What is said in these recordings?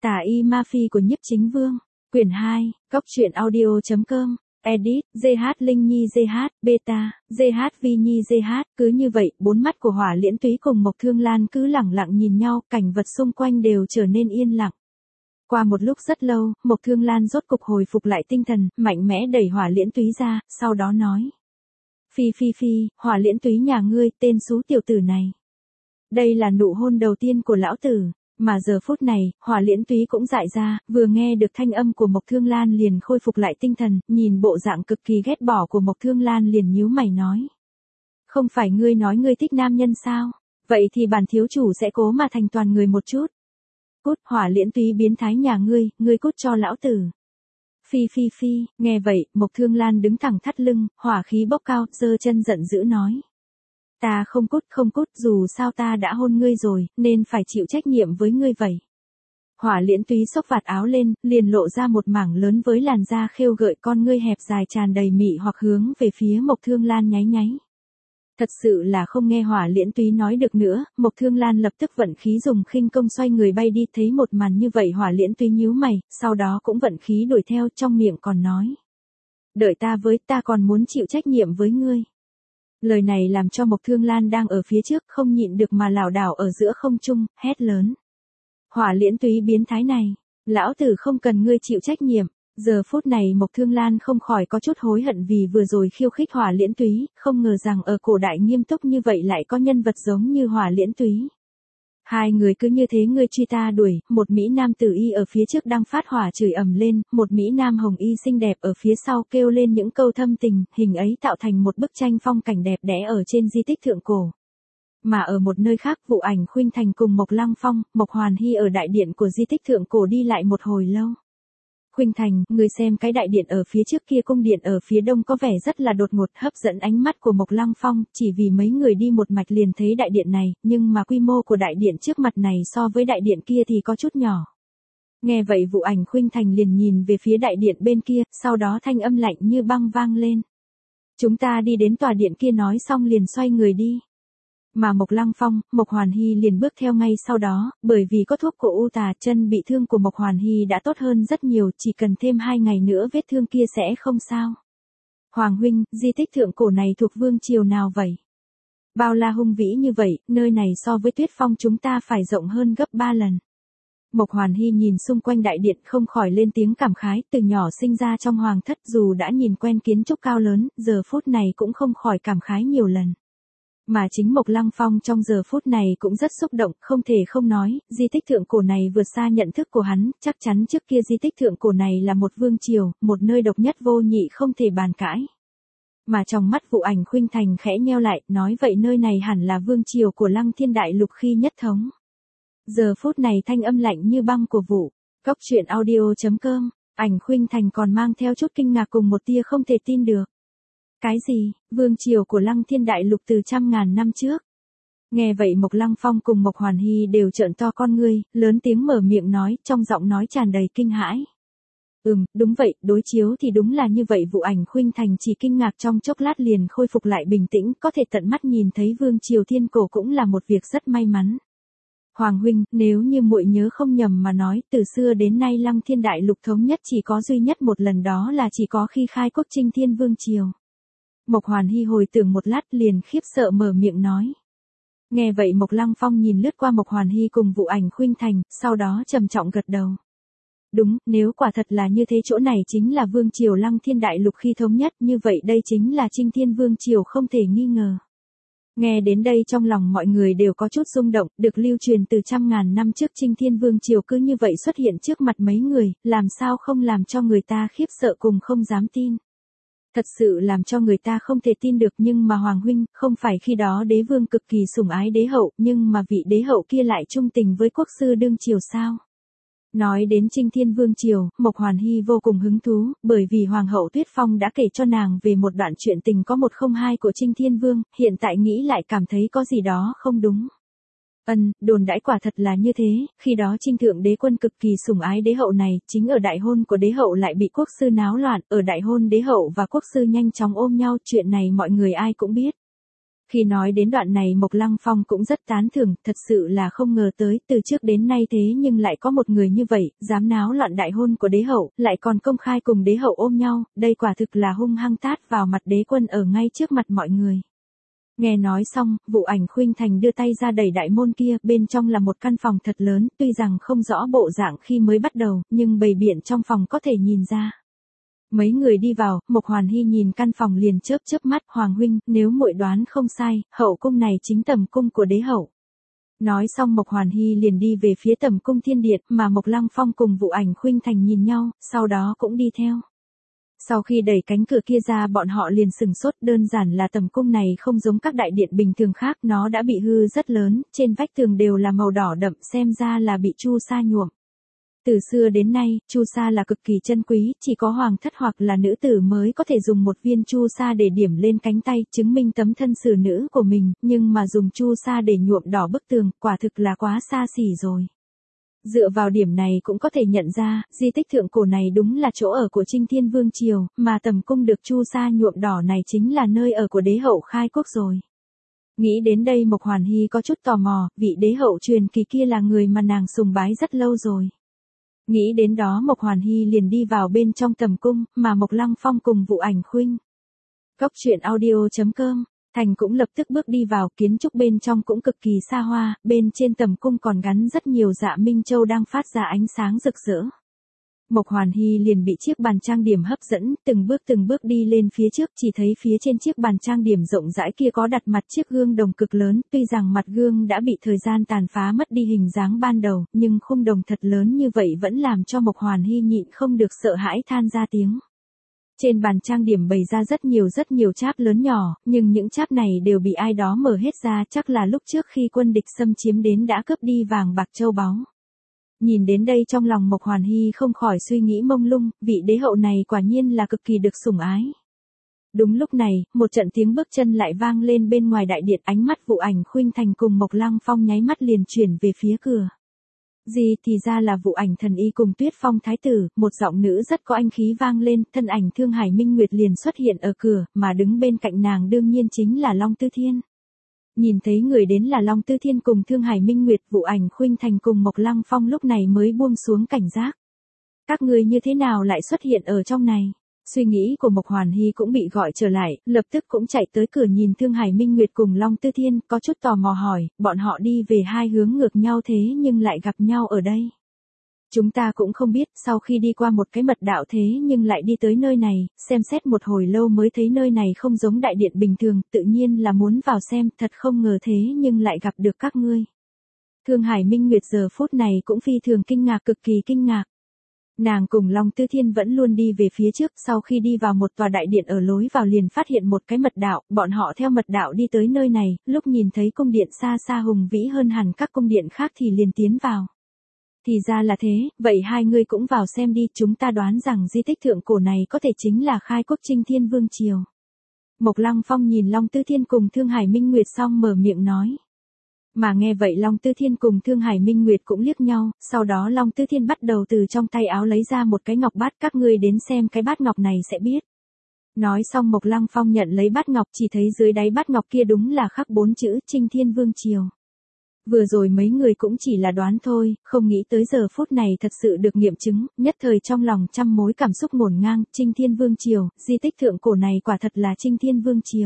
Tà y ma phi của Nhiếp Chính Vương. Quyển 2, Cốc truyện audio.com. Edit, GH Linh Nhi GH, Beta, GH Vi Nhi GH. Cứ như vậy, bốn mắt của Hỏa Liễn Túy cùng Mộc Thương Lan cứ lẳng lặng nhìn nhau, cảnh vật xung quanh đều trở nên yên lặng. Qua một lúc rất lâu, Mộc Thương Lan rốt cục hồi phục lại tinh thần, mạnh mẽ đẩy Hỏa Liễn Túy ra, sau đó nói. Phi, Hỏa Liễn Túy nhà ngươi, tên xú tiểu tử này. Đây là nụ hôn đầu tiên của lão tử. Mà giờ phút này, Hỏa Liễn Túy cũng dại ra, vừa nghe được thanh âm của Mộc Thương Lan liền khôi phục lại tinh thần, nhìn bộ dạng cực kỳ ghét bỏ của Mộc Thương Lan liền nhíu mày nói. Không phải ngươi nói ngươi thích nam nhân sao? Vậy thì bản thiếu chủ sẽ cố mà thành toàn người một chút. Cút, Hỏa Liễn Túy biến thái nhà ngươi cút cho lão tử. Phi, nghe vậy, Mộc Thương Lan đứng thẳng thắt lưng, hỏa khí bốc cao, giơ chân giận dữ nói. Ta không cút, dù sao ta đã hôn ngươi rồi, nên phải chịu trách nhiệm với ngươi vậy. Hỏa Liễn Túy xốc vạt áo lên, liền lộ ra một mảng lớn với làn da khêu gợi, con ngươi hẹp dài tràn đầy mị hoặc hướng về phía Mộc Thương Lan nháy nháy. Thật sự là không nghe Hỏa Liễn Túy nói được nữa, Mộc Thương Lan lập tức vận khí dùng khinh công xoay người bay đi, thấy một màn như vậy Hỏa Liễn Túy nhíu mày, sau đó cũng vận khí đuổi theo, trong miệng còn nói. Đợi ta còn muốn chịu trách nhiệm với ngươi. Lời này làm cho Mộc Thương Lan đang ở phía trước không nhịn được mà lảo đảo ở giữa không trung, hét lớn. Hỏa Liễn Túy biến thái này, lão tử không cần ngươi chịu trách nhiệm. Giờ phút này Mộc Thương Lan không khỏi có chút hối hận vì vừa rồi khiêu khích Hỏa Liễn Túy, không ngờ rằng ở cổ đại nghiêm túc như vậy lại có nhân vật giống như Hỏa Liễn Túy. Hai người cứ như thế ngươi truy ta đuổi, một Mỹ Nam tử y ở phía trước đang phát hỏa chửi ầm lên, một Mỹ Nam hồng y xinh đẹp ở phía sau kêu lên những câu thâm tình, hình ấy tạo thành một bức tranh phong cảnh đẹp đẽ ở trên di tích thượng cổ. Mà ở một nơi khác Vụ Ảnh Khuynh Thành cùng Mộc Lăng Phong, Mộc Hoàn Hy ở đại điện của di tích thượng cổ đi lại một hồi lâu. Khuynh Thành, người xem cái đại điện ở phía trước kia, cung điện ở phía đông có vẻ rất là đột ngột, hấp dẫn ánh mắt của Mộc Lăng Phong, chỉ vì mấy người đi một mạch liền thấy đại điện này, nhưng mà quy mô của đại điện trước mặt này so với đại điện kia thì có chút nhỏ. Nghe vậy Vụ Ảnh Khuynh Thành liền nhìn về phía đại điện bên kia, sau đó thanh âm lạnh như băng vang lên. Chúng ta đi đến tòa điện kia, nói xong liền xoay người đi. Mà Mộc Lăng Phong, Mộc Hoàn Hy liền bước theo ngay sau đó, bởi vì có thuốc của U Tà, chân bị thương của Mộc Hoàn Hy đã tốt hơn rất nhiều, chỉ cần thêm 2 ngày nữa vết thương kia sẽ không sao. Hoàng huynh, di tích thượng cổ này thuộc vương triều nào vậy? Bao la hung vĩ như vậy, nơi này so với Tuyết Phong chúng ta phải rộng hơn gấp 3 lần. Mộc Hoàn Hy nhìn xung quanh đại điện không khỏi lên tiếng cảm khái, từ nhỏ sinh ra trong hoàng thất dù đã nhìn quen kiến trúc cao lớn, giờ phút này cũng không khỏi cảm khái nhiều lần. Mà chính Mộc Lăng Phong trong giờ phút này cũng rất xúc động, không thể không nói, di tích thượng cổ này vượt xa nhận thức của hắn, chắc chắn trước kia di tích thượng cổ này là một vương triều, một nơi độc nhất vô nhị không thể bàn cãi. Mà trong mắt Vụ Ảnh Khuynh Thành khẽ nheo lại, nói vậy nơi này hẳn là vương triều của Lăng Thiên Đại Lục khi nhất thống. Giờ phút này thanh âm lạnh như băng của Vụ. Cốc truyện audio.com, Ảnh Khuynh Thành còn mang theo chút kinh ngạc cùng một tia không thể tin được. Cái gì, vương triều của Lăng Thiên Đại Lục từ trăm ngàn năm trước? Nghe vậy Mộc Lăng Phong cùng Mộc Hoàn Hy đều trợn to con ngươi, lớn tiếng mở miệng nói, trong giọng nói tràn đầy kinh hãi. Đúng vậy, đối chiếu thì đúng là như vậy. Vụ Ảnh Khuynh Thành chỉ kinh ngạc trong chốc lát liền khôi phục lại bình tĩnh, có thể tận mắt nhìn thấy vương triều thiên cổ cũng là một việc rất may mắn. Hoàng huynh, nếu như muội nhớ không nhầm mà nói, từ xưa đến nay Lăng Thiên Đại Lục thống nhất chỉ có duy nhất một lần, đó là chỉ có khi khai quốc Trinh Thiên Vương triều. Mộc Hoàn Hy hồi tưởng một lát liền khiếp sợ mở miệng nói. Nghe vậy Mộc Lăng Phong nhìn lướt qua Mộc Hoàn Hy cùng Vụ Ảnh Khuynh Thành, sau đó trầm trọng gật đầu. Đúng, nếu quả thật là như thế, chỗ này chính là vương triều Lăng Thiên Đại Lục khi thống nhất, như vậy đây chính là Trinh Thiên Vương triều không thể nghi ngờ. Nghe đến đây trong lòng mọi người đều có chút rung động, được lưu truyền từ trăm ngàn năm trước Trinh Thiên Vương triều cứ như vậy xuất hiện trước mặt mấy người, làm sao không làm cho người ta khiếp sợ cùng không dám tin. Thật sự làm cho người ta không thể tin được, nhưng mà Hoàng huynh, không phải khi đó đế vương cực kỳ sủng ái đế hậu, nhưng mà vị đế hậu kia lại trung tình với quốc sư đương triều sao? Nói đến Trinh Thiên Vương triều, Mộc Hoàn Hy vô cùng hứng thú, bởi vì Hoàng hậu Tuyết Phong đã kể cho nàng về một đoạn chuyện tình có 102 của Trinh Thiên Vương, hiện tại nghĩ lại cảm thấy có gì đó không đúng. Đồn đãi quả thật là như thế, khi đó Trinh thượng đế quân cực kỳ sủng ái đế hậu này, chính ở đại hôn của đế hậu lại bị quốc sư náo loạn, ở đại hôn đế hậu và quốc sư nhanh chóng ôm nhau, chuyện này mọi người ai cũng biết. Khi nói đến đoạn này Mộc Lăng Phong cũng rất tán thưởng, thật sự là không ngờ tới, từ trước đến nay thế nhưng lại có một người như vậy, dám náo loạn đại hôn của đế hậu, lại còn công khai cùng đế hậu ôm nhau, đây quả thực là hung hăng tát vào mặt đế quân ở ngay trước mặt mọi người. Nghe nói xong, Vụ Ảnh khuynh thành đưa tay ra đẩy đại môn kia, bên trong là một căn phòng thật lớn, tuy rằng không rõ bộ dạng khi mới bắt đầu, nhưng bày biện trong phòng có thể nhìn ra. Mấy người đi vào, Mộc Hoàn Hy nhìn căn phòng liền chớp chớp mắt, Hoàng huynh, nếu muội đoán không sai, hậu cung này chính tầm cung của đế hậu. Nói xong Mộc Hoàn Hy liền đi về phía tầm cung thiên điện, mà Mộc Lăng Phong cùng Vụ Ảnh khuynh thành nhìn nhau, sau đó cũng đi theo. Sau khi đẩy cánh cửa kia ra bọn họ liền sừng sốt, đơn giản là tầm cung này không giống các đại điện bình thường khác, nó đã bị hư rất lớn, trên vách tường đều là màu đỏ đậm, xem ra là bị chu sa nhuộm. Từ xưa đến nay, chu sa là cực kỳ chân quý, chỉ có hoàng thất hoặc là nữ tử mới có thể dùng một viên chu sa để điểm lên cánh tay, chứng minh tấm thân xử nữ của mình, nhưng mà dùng chu sa để nhuộm đỏ bức tường, quả thực là quá xa xỉ rồi. Dựa vào điểm này cũng có thể nhận ra, di tích thượng cổ này đúng là chỗ ở của Trinh Thiên Vương Triều, mà tầm cung được chu sa nhuộm đỏ này chính là nơi ở của đế hậu khai quốc rồi. Nghĩ đến đây Mộc Hoàn Hy có chút tò mò, vị đế hậu truyền kỳ kia là người mà nàng sùng bái rất lâu rồi. Nghĩ đến đó Mộc Hoàn Hy liền đi vào bên trong tầm cung, mà Mộc Lăng Phong cùng Vụ Ảnh khuynh. Cốc truyện audio.com, Thành cũng lập tức bước đi vào, kiến trúc bên trong cũng cực kỳ xa hoa, bên trên tầm cung còn gắn rất nhiều dạ minh châu đang phát ra ánh sáng rực rỡ. Mộc Hoàn Hy liền bị chiếc bàn trang điểm hấp dẫn, từng bước đi lên phía trước, chỉ thấy phía trên chiếc bàn trang điểm rộng rãi kia có đặt mặt chiếc gương đồng cực lớn, tuy rằng mặt gương đã bị thời gian tàn phá mất đi hình dáng ban đầu, nhưng khung đồng thật lớn như vậy vẫn làm cho Mộc Hoàn Hy nhịn không được sợ hãi than ra tiếng. Trên bàn trang điểm bày ra rất nhiều cháp lớn nhỏ, nhưng những cháp này đều bị ai đó mở hết ra, chắc là lúc trước khi quân địch xâm chiếm đến đã cướp đi vàng bạc châu báu. Nhìn đến đây trong lòng Mộc Hoàn Hy không khỏi suy nghĩ mông lung, vị đế hậu này quả nhiên là cực kỳ được sủng ái. Đúng lúc này, một trận tiếng bước chân lại vang lên bên ngoài đại điện, ánh mắt Vụ Ảnh khuynh thành cùng Mộc Lăng Phong nháy mắt liền chuyển về phía cửa. Gì thì ra là Vụ Ảnh thần y cùng Tuyết Phong thái tử, một giọng nữ rất có anh khí vang lên, thân ảnh Thương Hải Minh Nguyệt liền xuất hiện ở cửa, mà đứng bên cạnh nàng đương nhiên chính là Long Tư Thiên. Nhìn thấy người đến là Long Tư Thiên cùng Thương Hải Minh Nguyệt, Vụ Ảnh khuynh thành cùng Mộc Lăng Phong lúc này mới buông xuống cảnh giác. Các người như thế nào lại xuất hiện ở trong này? Suy nghĩ của Mộc Hoàn Hy cũng bị gọi trở lại, lập tức cũng chạy tới cửa nhìn Thương Hải Minh Nguyệt cùng Long Tư Thiên, có chút tò mò hỏi, bọn họ đi về hai hướng ngược nhau thế nhưng lại gặp nhau ở đây. Chúng ta cũng không biết, sau khi đi qua một cái mật đạo thế nhưng lại đi tới nơi này, xem xét một hồi lâu mới thấy nơi này không giống đại điện bình thường, tự nhiên là muốn vào xem, thật không ngờ thế nhưng lại gặp được các ngươi. Thương Hải Minh Nguyệt giờ phút này cũng phi thường kinh ngạc, cực kỳ kinh ngạc. Nàng cùng Long Tư Thiên vẫn luôn đi về phía trước, sau khi đi vào một tòa đại điện ở lối vào liền phát hiện một cái mật đạo, bọn họ theo mật đạo đi tới nơi này, lúc nhìn thấy cung điện xa xa hùng vĩ hơn hẳn các cung điện khác thì liền tiến vào. Thì ra là thế, vậy hai người cũng vào xem đi, chúng ta đoán rằng di tích thượng cổ này có thể chính là khai quốc Trinh Thiên Vương Triều. Mộc Lăng Phong nhìn Long Tư Thiên cùng Thương Hải Minh Nguyệt xong mở miệng nói. Mà nghe vậy Long Tư Thiên cùng Thương Hải Minh Nguyệt cũng liếc nhau, sau đó Long Tư Thiên bắt đầu từ trong tay áo lấy ra một cái ngọc bát, các ngươi đến xem cái bát ngọc này sẽ biết. Nói xong Mộc Lăng Phong nhận lấy bát ngọc, chỉ thấy dưới đáy bát ngọc kia đúng là khắc 4 chữ Trinh Thiên Vương Triều. Vừa rồi mấy người cũng chỉ là đoán thôi, không nghĩ tới giờ phút này thật sự được nghiệm chứng, nhất thời trong lòng trăm mối cảm xúc ngổn ngang, Trinh Thiên Vương Triều, di tích thượng cổ này quả thật là Trinh Thiên Vương Triều.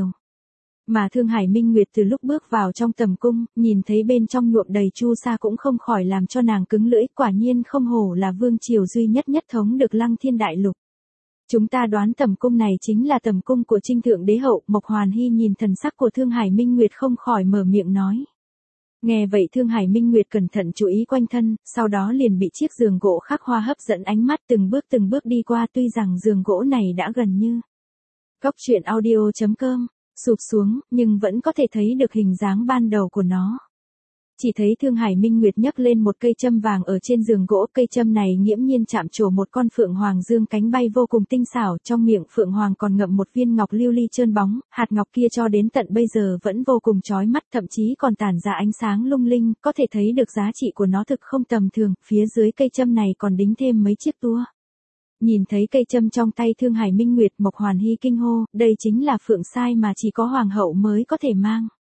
Mà Thương Hải Minh Nguyệt từ lúc bước vào trong tầm cung, nhìn thấy bên trong nhuộm đầy chu sa cũng không khỏi làm cho nàng cứng lưỡi, quả nhiên không hổ là vương triều duy nhất nhất thống được Lăng Thiên Đại Lục. Chúng ta đoán tầm cung này chính là tầm cung của Trinh Thượng Đế Hậu, Mộc Hoàn Hy nhìn thần sắc của Thương Hải Minh Nguyệt không khỏi mở miệng nói. Nghe vậy Thương Hải Minh Nguyệt cẩn thận chú ý quanh thân, sau đó liền bị chiếc giường gỗ khắc hoa hấp dẫn ánh mắt, từng bước đi qua, tuy rằng giường gỗ này đã gần như Cốc truyện audio.com sụp xuống, nhưng vẫn có thể thấy được hình dáng ban đầu của nó. Chỉ thấy Thương Hải Minh Nguyệt nhấc lên một cây châm vàng ở trên giường gỗ, cây châm này nghiễm nhiên chạm trổ một con phượng hoàng dương cánh bay vô cùng tinh xảo, trong miệng phượng hoàng còn ngậm một viên ngọc lưu ly trơn bóng, hạt ngọc kia cho đến tận bây giờ vẫn vô cùng chói mắt, thậm chí còn tản ra ánh sáng lung linh, có thể thấy được giá trị của nó thực không tầm thường, phía dưới cây châm này còn đính thêm mấy chiếc tua. Nhìn thấy cây châm trong tay Thương Hải Minh Nguyệt, Mộc Hoàn Hy kinh hô, đây chính là phượng sai mà chỉ có hoàng hậu mới có thể mang.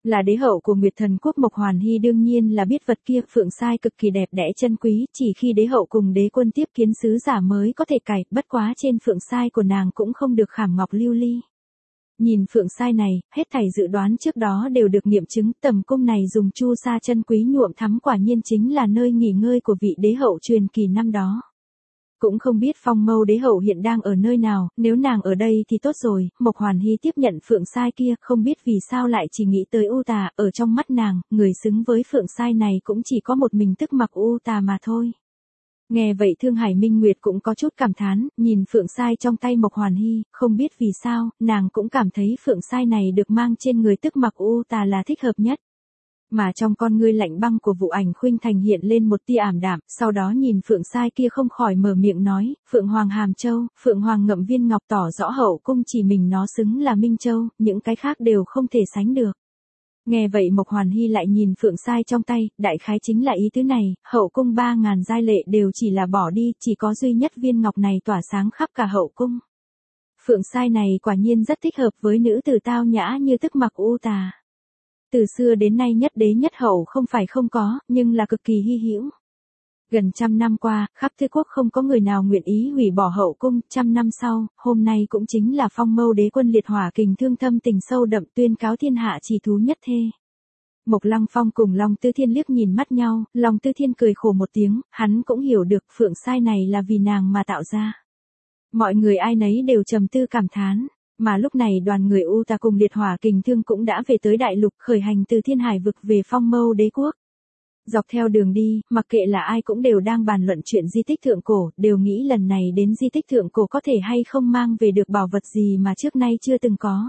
Là đế hậu của Nguyệt Thần Quốc Mộc Hoàn Hy đương nhiên là biết vật kia phượng sai cực kỳ đẹp đẽ chân quý, chỉ khi đế hậu cùng đế quân tiếp kiến sứ giả mới có thể cài, bất quá trên phượng sai của nàng cũng không được khảm ngọc lưu ly. Nhìn phượng sai này, hết thảy dự đoán trước đó đều được nghiệm chứng, tầm cung này dùng chu sa chân quý nhuộm thắm quả nhiên chính là nơi nghỉ ngơi của vị đế hậu truyền kỳ năm đó. Cũng không biết Phong Mâu đế hậu hiện đang ở nơi nào, nếu nàng ở đây thì tốt rồi. Mộc Hoàn Hy tiếp nhận phượng sai kia, không biết vì sao lại chỉ nghĩ tới U Tà, ở trong mắt nàng, người xứng với phượng sai này cũng chỉ có một mình Tức Mặc U Tà mà thôi. Nghe vậy Thương Hải Minh Nguyệt cũng có chút cảm thán, nhìn phượng sai trong tay Mộc Hoàn Hy, không biết vì sao, nàng cũng cảm thấy phượng sai này được mang trên người Tức Mặc U Tà là thích hợp nhất. Mà trong con ngươi lạnh băng của Vụ Ảnh Khuynh Thành hiện lên một tia ảm đạm, sau đó nhìn phượng sai kia không khỏi mở miệng nói, Phượng Hoàng Hàm Châu, Phượng Hoàng Ngậm Viên Ngọc tỏ rõ hậu cung chỉ mình nó xứng là Minh Châu, những cái khác đều không thể sánh được. Nghe vậy Mộc Hoàn Hy lại nhìn phượng sai trong tay, đại khái chính là ý tứ này, hậu cung 3.000 giai lệ đều chỉ là bỏ đi, chỉ có duy nhất viên ngọc này tỏa sáng khắp cả hậu cung. Phượng sai này quả nhiên rất thích hợp với nữ tử tao nhã như Tức Mặc U Tà. Từ xưa đến nay nhất đế nhất hậu không phải không có, nhưng là cực kỳ hy hữu. Gần 100 năm qua, khắp Thư Quốc không có người nào nguyện ý hủy bỏ hậu cung, 100 năm sau, hôm nay cũng chính là Phong Mâu đế quân liệt hỏa kình thương thâm tình sâu đậm tuyên cáo thiên hạ chỉ thú nhất thê. Mộc Lăng Phong cùng Long Tư Thiên liếc nhìn mắt nhau, Long Tư Thiên cười khổ một tiếng, hắn cũng hiểu được phượng sai này là vì nàng mà tạo ra. Mọi người ai nấy đều trầm tư cảm thán. Mà lúc này đoàn người U Tà cùng liệt hỏa kình thương cũng đã về tới đại lục khởi hành từ Thiên Hải vực về Phong Mâu đế quốc. Dọc theo đường đi, mặc kệ là ai cũng đều đang bàn luận chuyện di tích thượng cổ, đều nghĩ lần này đến di tích thượng cổ có thể hay không mang về được bảo vật gì mà trước nay chưa từng có.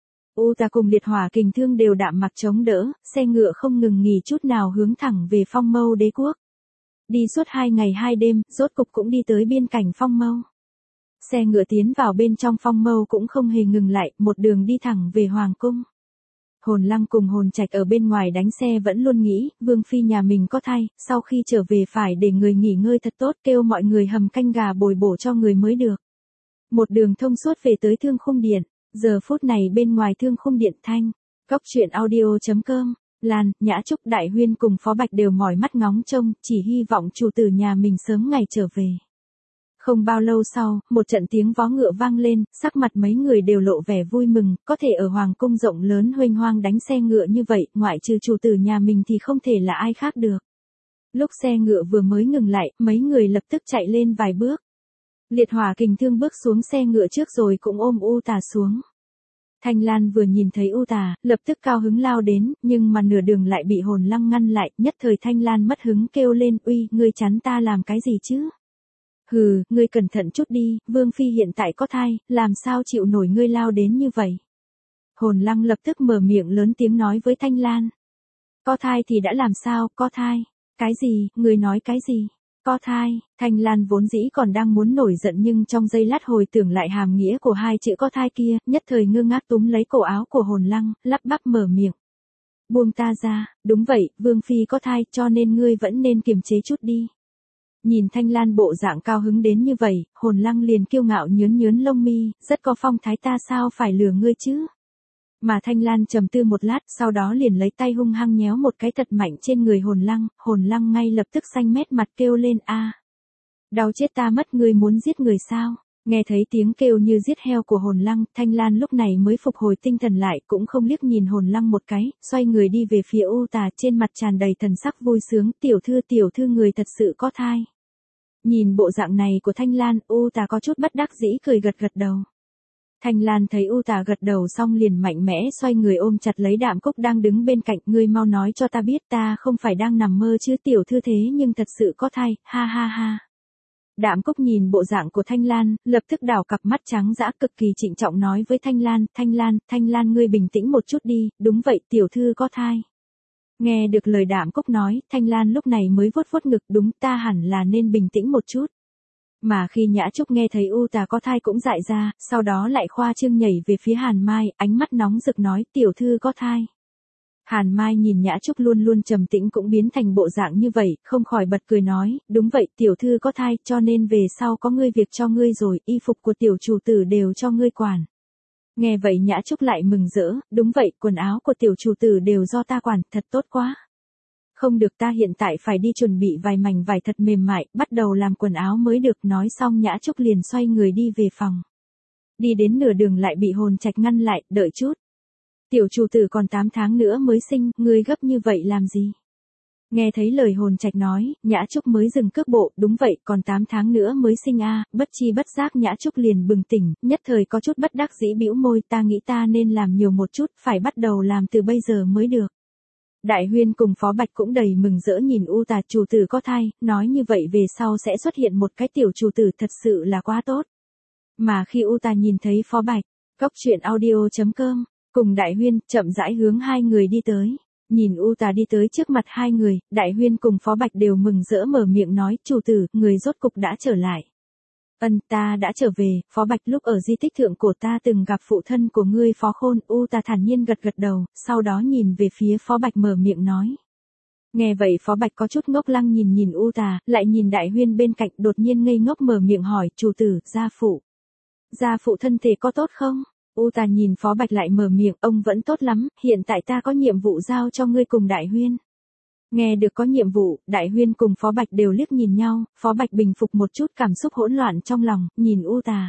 U Tà cùng liệt hỏa kình thương đều đạm mặc chống đỡ, xe ngựa không ngừng nghỉ chút nào hướng thẳng về Phong Mâu đế quốc. Đi suốt 2 ngày 2 đêm, rốt cục cũng đi tới biên cảnh Phong Mâu. Xe ngựa tiến vào bên trong Phong Mâu cũng không hề ngừng lại, một đường đi thẳng về Hoàng cung. Hồn Lăng cùng Hồn Trạch ở bên ngoài đánh xe vẫn luôn nghĩ, Vương Phi nhà mình có thai, sau khi trở về phải để người nghỉ ngơi thật tốt, kêu mọi người hầm canh gà bồi bổ cho người mới được. Một đường thông suốt về tới Thương Khung Điện, giờ phút này bên ngoài Thương Khung Điện thanh, Cóc Truyện Audio.com, Lan, Nhã Trúc Đại Huyên cùng Phó Bạch đều mỏi mắt ngóng trông, chỉ hy vọng chủ tử nhà mình sớm ngày trở về. Không bao lâu sau, một trận tiếng vó ngựa vang lên, sắc mặt mấy người đều lộ vẻ vui mừng, có thể ở Hoàng cung rộng lớn huênh hoang đánh xe ngựa như vậy, ngoại trừ chủ tử nhà mình thì không thể là ai khác được. Lúc xe ngựa vừa mới ngừng lại, mấy người lập tức chạy lên vài bước. Liệt hỏa kình thương bước xuống xe ngựa trước rồi cũng ôm U Tà xuống. Thanh Lan vừa nhìn thấy U Tà, lập tức cao hứng lao đến, nhưng mà nửa đường lại bị Hồn Lăng ngăn lại, nhất thời Thanh Lan mất hứng kêu lên, uy, ngươi chắn ta làm cái gì chứ? Hừ, ngươi cẩn thận chút đi, Vương Phi hiện tại có thai, làm sao chịu nổi ngươi lao đến như vậy? Hồn Lăng lập tức mở miệng lớn tiếng nói với Thanh Lan. Có thai thì đã làm sao, có thai? Cái gì, ngươi nói cái gì? Có thai, Thanh Lan vốn dĩ còn đang muốn nổi giận nhưng trong giây lát hồi tưởng lại hàm nghĩa của hai chữ có thai kia, nhất thời ngơ ngác túm lấy cổ áo của Hồn Lăng, lắp bắp mở miệng. Buông ta ra, đúng vậy, Vương Phi có thai cho nên ngươi vẫn nên kiềm chế chút đi. Nhìn Thanh Lan bộ dạng cao hứng đến như vậy, Hồn Lăng liền kiêu ngạo nhớn nhớn lông mi, rất có phong thái, ta sao phải lừa ngươi chứ? Mà Thanh Lan trầm tư một lát, sau đó liền lấy tay hung hăng nhéo một cái thật mạnh trên người Hồn Lăng ngay lập tức xanh mét mặt kêu lên a. Đau chết ta mất, ngươi muốn giết người sao? Nghe thấy tiếng kêu như giết heo của Hồn Lăng, Thanh Lan lúc này mới phục hồi tinh thần lại, cũng không liếc nhìn Hồn Lăng một cái, xoay người đi về phía U Tà, trên mặt tràn đầy thần sắc vui sướng, tiểu thư người thật sự có thai. Nhìn bộ dạng này của Thanh Lan, U Tà có chút bất đắc dĩ cười gật gật đầu. Thanh Lan thấy U Tà gật đầu xong liền mạnh mẽ xoay người ôm chặt lấy Đạm Cúc đang đứng bên cạnh, ngươi mau nói cho ta biết, ta không phải đang nằm mơ chứ, tiểu thư thế nhưng thật sự có thai, ha ha ha. Đạm Cúc nhìn bộ dạng của Thanh Lan, lập tức đảo cặp mắt trắng dã cực kỳ trịnh trọng nói với Thanh Lan ngươi bình tĩnh một chút đi, đúng vậy tiểu thư có thai. Nghe được lời Đạm Cúc nói, Thanh Lan lúc này mới vuốt vuốt ngực, đúng, ta hẳn là nên bình tĩnh một chút. Mà khi Nhã Trúc nghe thấy U Tà có thai cũng dại ra, sau đó lại khoa trương nhảy về phía Hàn Mai, ánh mắt nóng rực nói, tiểu thư có thai. Hàn Mai nhìn Nhã Trúc luôn luôn trầm tĩnh cũng biến thành bộ dạng như vậy, không khỏi bật cười nói, đúng vậy, tiểu thư có thai, cho nên về sau có ngươi việc cho ngươi rồi, y phục của tiểu chủ tử đều cho ngươi quản. Nghe vậy Nhã Trúc lại mừng rỡ, đúng vậy, quần áo của tiểu chủ tử đều do ta quản, thật tốt quá. Không được, ta hiện tại phải đi chuẩn bị vài mảnh vải thật mềm mại, bắt đầu làm quần áo mới được. Nói xong Nhã Trúc liền xoay người đi về phòng. Đi đến nửa đường lại bị Hồn Trạch ngăn lại, đợi chút. Tiểu chủ tử còn 8 tháng nữa mới sinh, ngươi gấp như vậy làm gì? Nghe thấy lời Hồn Trạch nói, Nhã Trúc mới dừng cước bộ, đúng vậy, còn 8 tháng nữa mới sinh a. Bất chi bất giác Nhã Trúc liền bừng tỉnh, nhất thời có chút bất đắc dĩ bĩu môi, ta nghĩ ta nên làm nhiều một chút, phải bắt đầu làm từ bây giờ mới được. Đại Huyên cùng Phó Bạch cũng đầy mừng rỡ nhìn U Tà chủ tử có thai, nói như vậy về sau sẽ xuất hiện một cái tiểu chủ tử thật sự là quá tốt. Mà khi U Tà nhìn thấy Phó Bạch, Cốc Truyện Audio.com, cùng Đại Huyên, chậm rãi hướng hai người đi tới. Nhìn U Tà đi tới trước mặt hai người, Đại Huyên cùng Phó Bạch đều mừng rỡ mở miệng nói, chủ tử, người rốt cục đã trở lại. Ta đã trở về, Phó Bạch, lúc ở di tích thượng cổ ta từng gặp phụ thân của ngươi Phó Khôn. U Tà thản nhiên gật gật đầu, sau đó nhìn về phía Phó Bạch mở miệng nói. Nghe vậy Phó Bạch có chút ngốc lăng nhìn U Tà, lại nhìn Đại Huyên bên cạnh, đột nhiên ngây ngốc mở miệng hỏi, chủ tử, gia phụ thân thể có tốt không? U Tà nhìn Phó Bạch lại mở miệng, ông vẫn tốt lắm, hiện tại ta có nhiệm vụ giao cho ngươi cùng Đại Huyên. Nghe được có nhiệm vụ, Đại Huyên cùng Phó Bạch đều liếc nhìn nhau, Phó Bạch bình phục một chút cảm xúc hỗn loạn trong lòng, nhìn U Tà.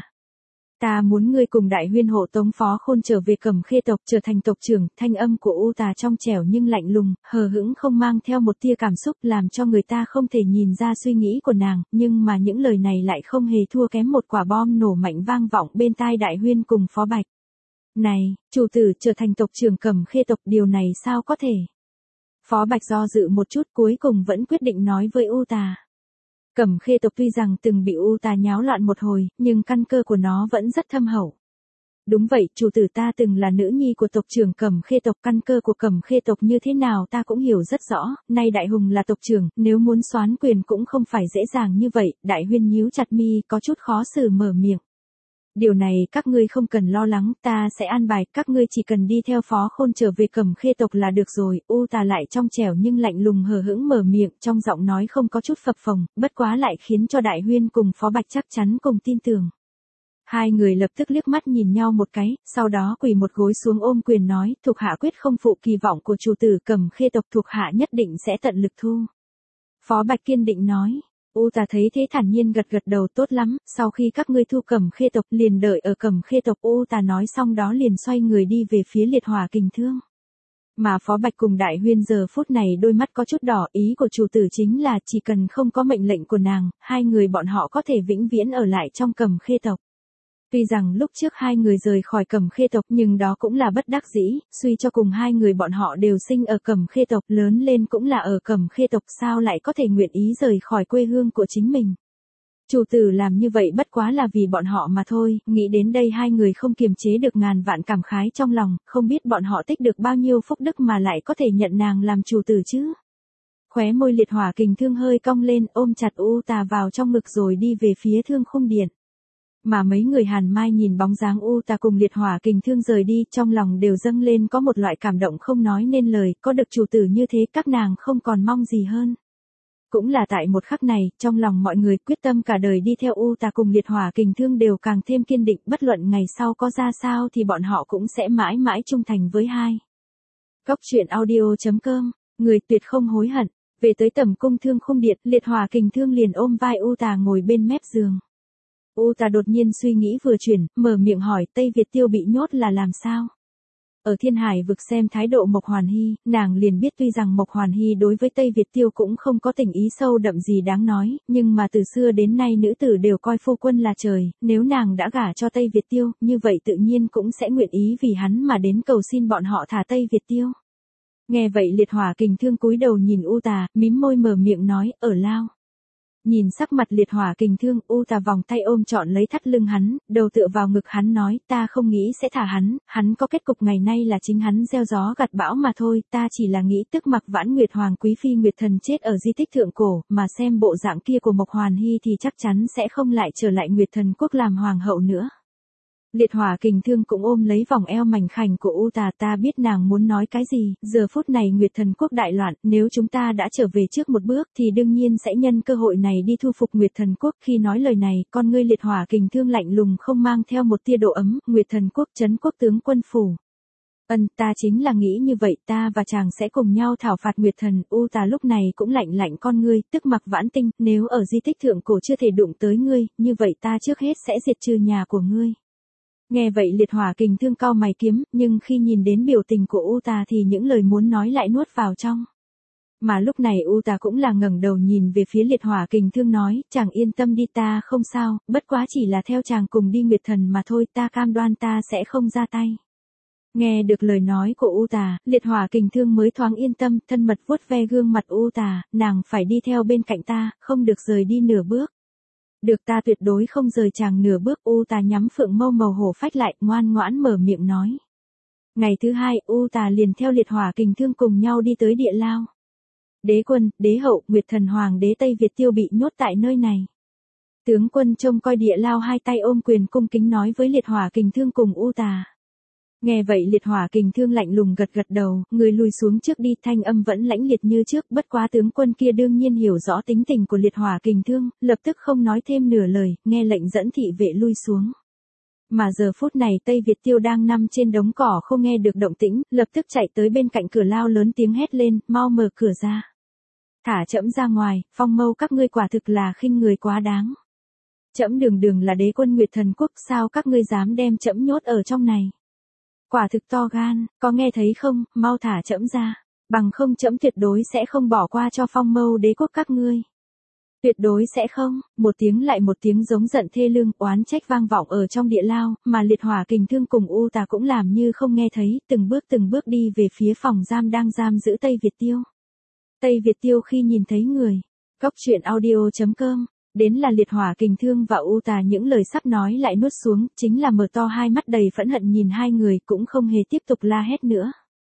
Ta muốn ngươi cùng Đại Huyên hộ tống Phó Khôn trở về Cẩm Khê tộc, trở thành tộc trưởng. Thanh âm của U Tà trong trẻo nhưng lạnh lùng, hờ hững không mang theo một tia cảm xúc, làm cho người ta không thể nhìn ra suy nghĩ của nàng, nhưng mà những lời này lại không hề thua kém một quả bom nổ mạnh vang vọng bên tai Đại Huyên cùng Phó Bạch. Này, chủ tử trở thành tộc trưởng Cẩm Khê tộc, điều này sao có thể? Phó Bạch do dự một chút, cuối cùng vẫn quyết định nói với U Tà. Cẩm Khê tộc tuy rằng từng bị U Tà nháo loạn một hồi, nhưng căn cơ của nó vẫn rất thâm hậu. Đúng vậy, chủ tử, ta từng là nữ nhi của tộc trưởng Cẩm Khê tộc, căn cơ của Cẩm Khê tộc như thế nào ta cũng hiểu rất rõ, nay Đại Hùng là tộc trưởng, nếu muốn soán quyền cũng không phải dễ dàng như vậy. Đại Huyên nhíu chặt mi, có chút khó xử mở miệng. Điều này các ngươi không cần lo lắng, ta sẽ an bài, các ngươi chỉ cần đi theo Phó Khôn trở về Cẩm Khê tộc là được rồi. U Tà lại trong trẻo nhưng lạnh lùng hờ hững mở miệng, trong giọng nói không có chút phập phồng, bất quá lại khiến cho Đại Huyên cùng Phó Bạch chắc chắn cùng tin tưởng. Hai người lập tức liếc mắt nhìn nhau một cái, sau đó quỳ một gối xuống ôm quyền nói, thuộc hạ quyết không phụ kỳ vọng của chủ tử Cẩm Khê tộc, thuộc hạ nhất định sẽ tận lực thu. Phó Bạch kiên định nói. U Tà thấy thế thản nhiên gật gật đầu, tốt lắm, sau khi các ngươi thu Cẩm Khê tộc liền đợi ở Cẩm Khê tộc. U Tà nói xong đó liền xoay người đi về phía Liệt Hỏa Kình Thương. Mà Phó Bạch cùng Đại Huyên giờ phút này đôi mắt có chút đỏ, ý của chủ tử chính là chỉ cần không có mệnh lệnh của nàng, hai người bọn họ có thể vĩnh viễn ở lại trong Cẩm Khê tộc. Tuy rằng lúc trước hai người rời khỏi Cẩm Khê tộc nhưng đó cũng là bất đắc dĩ, suy cho cùng hai người bọn họ đều sinh ở Cẩm Khê tộc, lớn lên cũng là ở Cẩm Khê tộc, sao lại có thể nguyện ý rời khỏi quê hương của chính mình. Chủ tử làm như vậy bất quá là vì bọn họ mà thôi. Nghĩ đến đây hai người không kiềm chế được ngàn vạn cảm khái trong lòng, không biết bọn họ tích được bao nhiêu phúc đức mà lại có thể nhận nàng làm chủ tử chứ. Khóe môi Liệt Hỏa Kình Thương hơi cong lên, ôm chặt U Tà vào trong ngực rồi đi về phía Thương Khung Điện. Mà mấy người Hàn Mai nhìn bóng dáng U Tà cùng Liệt Hỏa Kình Thương rời đi, trong lòng đều dâng lên có một loại cảm động không nói nên lời, có được chủ tử như thế các nàng không còn mong gì hơn. Cũng là tại một khắc này, trong lòng mọi người quyết tâm cả đời đi theo U Tà cùng Liệt Hỏa Kình Thương đều càng thêm kiên định, bất luận ngày sau có ra sao thì bọn họ cũng sẽ mãi mãi trung thành với hai. Cốc Truyện Audio.com, người tuyệt không hối hận. Về tới Tẩm Cung Thương Khung Điện, Liệt Hỏa Kình Thương liền ôm vai U Tà ngồi bên mép giường. U Tà đột nhiên suy nghĩ vừa chuyển, mở miệng hỏi, Tây Việt Tiêu bị nhốt là làm sao? Ở Thiên Hải vực xem thái độ Mộc Hoàn Hy, nàng liền biết tuy rằng Mộc Hoàn Hy đối với Tây Việt Tiêu cũng không có tình ý sâu đậm gì đáng nói, nhưng mà từ xưa đến nay nữ tử đều coi phu quân là trời, nếu nàng đã gả cho Tây Việt Tiêu, như vậy tự nhiên cũng sẽ nguyện ý vì hắn mà đến cầu xin bọn họ thả Tây Việt Tiêu. Nghe vậy Liệt Hỏa Kình Thương cúi đầu nhìn U Tà, mím môi mở miệng nói, ở lao. Nhìn sắc mặt Liệt Hỏa Kình Thương, U Tà vòng tay ôm trọn lấy thắt lưng hắn, đầu tựa vào ngực hắn nói, ta không nghĩ sẽ thả hắn có kết cục ngày nay là chính hắn gieo gió gặt bão mà thôi, ta chỉ là nghĩ tức mặc Vãn Nguyệt Hoàng Quý Phi Nguyệt Thần chết ở di tích thượng cổ, mà xem bộ dạng kia của Mộc Hoàn Hy thì chắc chắn sẽ không lại trở lại Nguyệt Thần quốc làm hoàng hậu nữa. Liệt Hỏa Kình Thương cũng ôm lấy vòng eo mảnh khảnh của U Tà, ta biết nàng muốn nói cái gì, giờ phút này Nguyệt Thần Quốc đại loạn, nếu chúng ta đã trở về trước một bước thì đương nhiên sẽ nhân cơ hội này đi thu phục Nguyệt Thần Quốc. Khi nói lời này, con ngươi Liệt Hỏa Kình Thương lạnh lùng không mang theo một tia độ ấm. Nguyệt Thần Quốc trấn quốc tướng quân phủ. Ta chính là nghĩ như vậy, ta và chàng sẽ cùng nhau thảo phạt Nguyệt Thần. U Tà lúc này cũng lạnh con ngươi, tức Mặc Vãn Tinh, nếu ở di tích thượng cổ chưa thể đụng tới ngươi, như vậy ta trước hết sẽ diệt trừ nhà của ngươi. Nghe vậy Liệt Hỏa Kình Thương cau mày kiếm, nhưng khi nhìn đến biểu tình của U Tà thì những lời muốn nói lại nuốt vào trong. Mà lúc này U Tà cũng là ngẩng đầu nhìn về phía Liệt Hỏa Kình Thương nói, chàng yên tâm đi, ta không sao, bất quá chỉ là theo chàng cùng đi Nguyệt Thần mà thôi, ta cam đoan ta sẽ không ra tay. Nghe được lời nói của U Tà, Liệt Hỏa Kình Thương mới thoáng yên tâm, thân mật vuốt ve gương mặt U Tà, nàng phải đi theo bên cạnh ta, không được rời đi nửa bước. Được, ta tuyệt đối không rời chàng nửa bước. U Tà nhắm phượng mâu màu hổ phách lại, ngoan ngoãn mở miệng nói. Ngày thứ hai, U Tà liền theo Liệt Hỏa Kình Thương cùng nhau đi tới địa lao. Đế quân, đế hậu, Nguyệt Thần Hoàng đế Tây Việt Tiêu bị nhốt tại nơi này. Tướng quân trông coi địa lao hai tay ôm quyền cung kính nói với Liệt Hỏa Kình Thương cùng U Tà. Nghe vậy Liệt Hỏa Kình Thương lạnh lùng gật đầu, người lùi xuống trước đi, thanh âm vẫn lãnh liệt như trước, bất quá tướng quân kia đương nhiên hiểu rõ tính tình của Liệt Hỏa Kình Thương, lập tức không nói thêm nửa lời, nghe lệnh dẫn thị vệ lui xuống. Mà giờ phút này Tây Việt Tiêu đang nằm trên đống cỏ không nghe được động tĩnh, lập tức chạy tới bên cạnh cửa lao lớn tiếng hét lên, mau mở cửa ra. Thả trẫm ra ngoài, Phong Mâu các ngươi quả thực là khinh người quá đáng. Trẫm đường là đế quân Nguyệt Thần Quốc, sao các ngươi dám đem trẫm nhốt ở trong này? Quả thực to gan, có nghe thấy không, mau thả trẫm ra, bằng không trẫm tuyệt đối sẽ không bỏ qua cho Phong Mâu đế quốc các ngươi. Tuyệt đối sẽ không, một tiếng lại một tiếng giống giận thê lương, oán trách vang vọng ở trong địa lao, mà Liệt Hỏa Kình Thương cùng U Tà cũng làm như không nghe thấy, từng bước đi về phía phòng giam đang giam giữ Tây Việt Tiêu. Tây Việt Tiêu khi nhìn thấy người, Cốc Truyện Audio.com, đến là Liệt Hỏa Kình Thương và U Tà những lời sắp nói lại nuốt xuống, chính là mở to hai mắt đầy phẫn hận nhìn hai người, cũng không hề tiếp tục la hét nữa.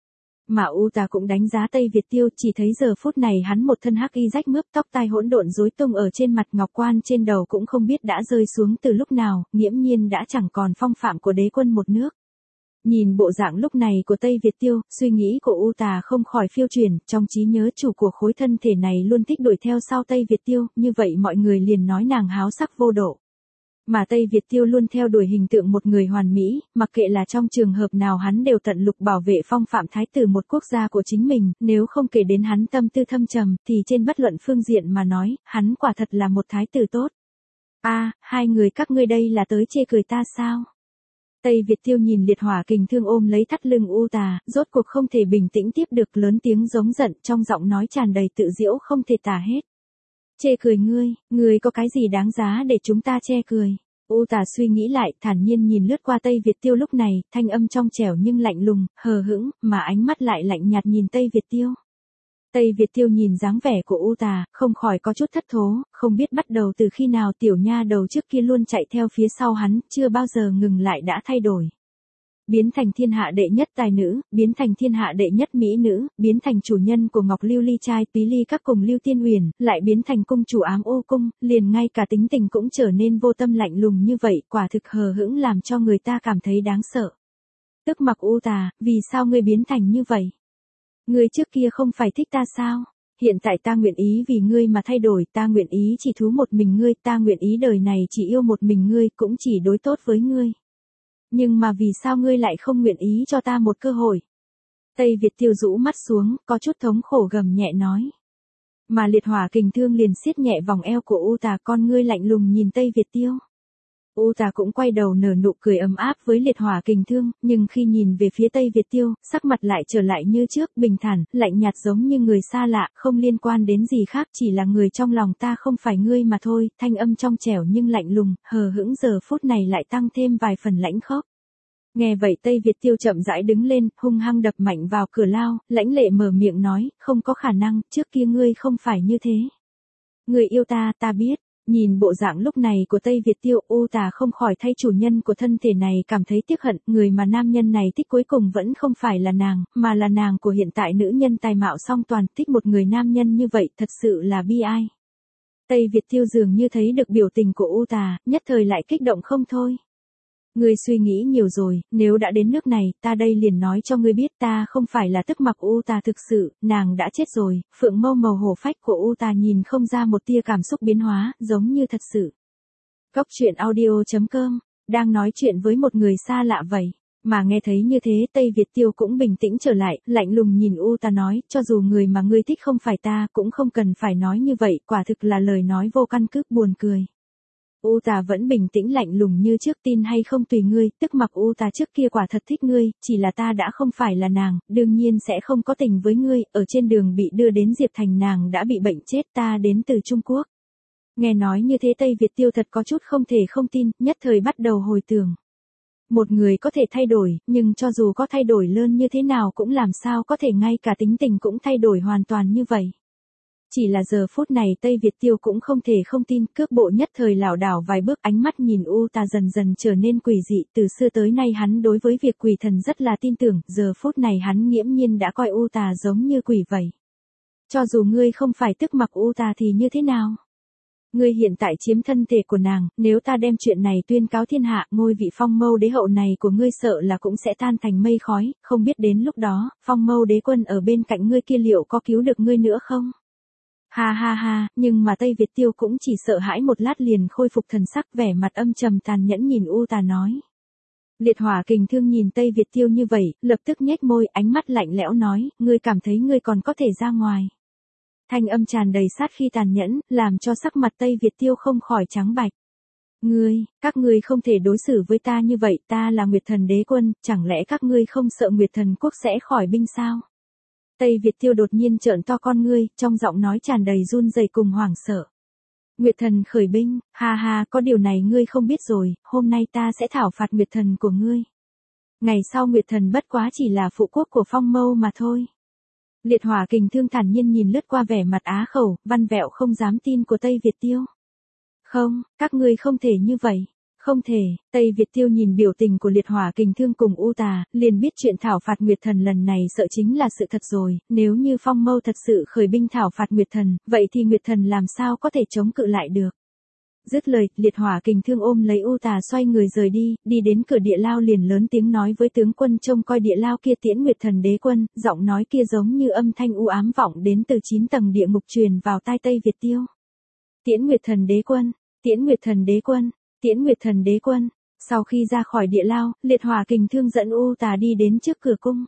Mà U Tà cũng đánh giá Tây Việt Tiêu, chỉ thấy giờ phút này hắn một thân hắc y rách mướp, tóc tai hỗn độn rối tung ở trên mặt, ngọc quan trên đầu cũng không biết đã rơi xuống từ lúc nào, nghiễm nhiên đã chẳng còn phong phạm của đế quân một nước. Nhìn bộ dạng lúc này của Tây Việt Tiêu, suy nghĩ của U Tà không khỏi phiêu chuyển, trong trí nhớ chủ của khối thân thể này luôn thích đuổi theo sau Tây Việt Tiêu, như vậy mọi người liền nói nàng háo sắc vô độ. Mà Tây Việt Tiêu luôn theo đuổi hình tượng một người hoàn mỹ, mặc kệ là trong trường hợp nào hắn đều tận lực bảo vệ phong phạm thái tử một quốc gia của chính mình, nếu không kể đến hắn tâm tư thâm trầm, thì trên bất luận phương diện mà nói, hắn quả thật là một thái tử tốt. Hai người các ngươi đây là tới chê cười ta sao? Tây Việt Tiêu nhìn Liệt Hỏa Kình Thương ôm lấy thắt lưng U Tà, rốt cuộc không thể bình tĩnh tiếp được, lớn tiếng giống giận, trong giọng nói tràn đầy tự giễu không thể tả hết. Chê cười ngươi có cái gì đáng giá để chúng ta chê cười? U Tà suy nghĩ lại, thản nhiên nhìn lướt qua Tây Việt Tiêu lúc này, thanh âm trong trẻo nhưng lạnh lùng, hờ hững, mà ánh mắt lại lạnh nhạt nhìn Tây Việt Tiêu. Tây Việt Tiêu nhìn dáng vẻ của U Tà, không khỏi có chút thất thố, không biết bắt đầu từ khi nào tiểu nha đầu trước kia luôn chạy theo phía sau hắn, chưa bao giờ ngừng lại đã thay đổi. Biến thành thiên hạ đệ nhất tài nữ, biến thành thiên hạ đệ nhất mỹ nữ, biến thành chủ nhân của Ngọc Lưu Ly trai Pí Ly các cùng Lưu Tiên Uyển, lại biến thành cung chủ Ám Ô cung, liền ngay cả tính tình cũng trở nên vô tâm lạnh lùng như vậy, quả thực hờ hững làm cho người ta cảm thấy đáng sợ. Tức Mặc U Tà, vì sao ngươi biến thành như vậy? Ngươi trước kia không phải thích ta sao? Hiện tại ta nguyện ý vì ngươi mà thay đổi, ta nguyện ý chỉ thú một mình ngươi, ta nguyện ý đời này chỉ yêu một mình ngươi, cũng chỉ đối tốt với ngươi. Nhưng mà vì sao ngươi lại không nguyện ý cho ta một cơ hội? Tây Việt Tiêu rũ mắt xuống, có chút thống khổ gầm nhẹ nói. Mà Liệt Hỏa Kình Thương liền siết nhẹ vòng eo của U Tà, con ngươi lạnh lùng nhìn Tây Việt Tiêu. U Tà cũng quay đầu nở nụ cười ấm áp với Liệt Hỏa Kình Thương, nhưng khi nhìn về phía Tây Việt Tiêu, sắc mặt lại trở lại như trước, bình thản, lạnh nhạt giống như người xa lạ, không liên quan đến gì khác, chỉ là người trong lòng ta không phải ngươi mà thôi, thanh âm trong trẻo nhưng lạnh lùng, hờ hững giờ phút này lại tăng thêm vài phần lãnh khốc. Nghe vậy Tây Việt Tiêu chậm rãi đứng lên, hung hăng đập mạnh vào cửa lao, lãnh lệ mở miệng nói, không có khả năng, trước kia ngươi không phải như thế. Ngươi yêu ta, ta biết. Nhìn bộ dạng lúc này của Tây Việt Tiêu, U Tà không khỏi thay chủ nhân của thân thể này cảm thấy tiếc hận, người mà nam nhân này thích cuối cùng vẫn không phải là nàng, mà là nàng của hiện tại nữ nhân tài mạo song toàn, thích một người nam nhân như vậy, thật sự là bi ai. Tây Việt Tiêu dường như thấy được biểu tình của U Tà, nhất thời lại kích động không thôi. Ngươi suy nghĩ nhiều rồi, nếu đã đến nước này, ta đây liền nói cho ngươi biết ta không phải là tức mặc U Tà thực sự, nàng đã chết rồi, phượng mâu màu hổ phách của U Tà nhìn không ra một tia cảm xúc biến hóa, giống như thật sự. Cốc truyện audio.com, đang nói chuyện với một người xa lạ vậy. Mà nghe thấy như thế Tây Việt Tiêu cũng bình tĩnh trở lại, lạnh lùng nhìn U Tà nói, cho dù người mà ngươi thích không phải ta cũng không cần phải nói như vậy, quả thực là lời nói vô căn cứ buồn cười. U Tà vẫn bình tĩnh lạnh lùng như trước, tin hay không tùy ngươi, tức mặc U Tà trước kia quả thật thích ngươi, chỉ là ta đã không phải là nàng, đương nhiên sẽ không có tình với ngươi, ở trên đường bị đưa đến Diệp Thành nàng đã bị bệnh chết, ta đến từ Trung Quốc. Nghe nói như thế Tây Việt Tiêu thật có chút không thể không tin, nhất thời bắt đầu hồi tưởng. Một người có thể thay đổi, nhưng cho dù có thay đổi lớn như thế nào cũng làm sao có thể ngay cả tính tình cũng thay đổi hoàn toàn như vậy. Chỉ là giờ phút này Tây Việt Tiêu cũng không thể không tin, cước bộ nhất thời lảo đảo vài bước, ánh mắt nhìn U Tà dần dần trở nên quỷ dị, từ xưa tới nay hắn đối với việc quỷ thần rất là tin tưởng, giờ phút này hắn nghiễm nhiên đã coi U Tà giống như quỷ vậy. Cho dù ngươi không phải tức mặc U Tà thì như thế nào? Ngươi hiện tại chiếm thân thể của nàng, nếu ta đem chuyện này tuyên cáo thiên hạ, ngôi vị Phong Mâu đế hậu này của ngươi sợ là cũng sẽ tan thành mây khói, không biết đến lúc đó, Phong Mâu đế quân ở bên cạnh ngươi kia liệu có cứu được ngươi nữa không? Ha ha ha, nhưng mà Tây Việt Tiêu cũng chỉ sợ hãi một lát liền khôi phục thần sắc, vẻ mặt âm trầm tàn nhẫn nhìn U Tà nói. Liệt Hỏa Kình Thương nhìn Tây Việt Tiêu như vậy, lập tức nhếch môi, ánh mắt lạnh lẽo nói, ngươi cảm thấy ngươi còn có thể ra ngoài. Thanh âm tràn đầy sát khi tàn nhẫn, làm cho sắc mặt Tây Việt Tiêu không khỏi trắng bạch. Các ngươi không thể đối xử với ta như vậy, ta là Nguyệt Thần Đế Quân, chẳng lẽ các ngươi không sợ Nguyệt Thần Quốc sẽ khỏi binh sao? Tây Việt Tiêu đột nhiên trợn to con ngươi, trong giọng nói tràn đầy run rẩy cùng hoảng sợ. Nguyệt Thần khởi binh, ha ha, có điều này ngươi không biết rồi, hôm nay ta sẽ thảo phạt Nguyệt Thần của ngươi. Ngày sau Nguyệt Thần bất quá chỉ là phụ quốc của Phong Mâu mà thôi. Liệt Hỏa Kình Thương thản nhiên nhìn lướt qua vẻ mặt á khẩu, văn vẹo không dám tin của Tây Việt Tiêu. Không, các ngươi không thể như vậy. Không thể, Tây Việt Tiêu nhìn biểu tình của Liệt Hỏa Kình Thương cùng U Tà, liền biết chuyện thảo phạt Nguyệt Thần lần này sợ chính là sự thật rồi, nếu như Phong Mâu thật sự khởi binh thảo phạt Nguyệt Thần, vậy thì Nguyệt Thần làm sao có thể chống cự lại được. Dứt lời, Liệt Hỏa Kình Thương ôm lấy U Tà xoay người rời đi đến cửa địa lao liền lớn tiếng nói với tướng quân trông coi địa lao kia, tiễn Nguyệt Thần Đế Quân, giọng nói kia giống như âm thanh u ám vọng đến từ 9 tầng địa ngục truyền vào tai Tây Việt Tiêu. Tiễn Nguyệt Thần Đế Quân, tiễn Nguyệt Thần Đế Quân, tiễn Nguyệt Thần Đế Quân. Sau khi ra khỏi địa lao, Liệt Hỏa Kình Thương dẫn U Tà đi đến trước cửa cung.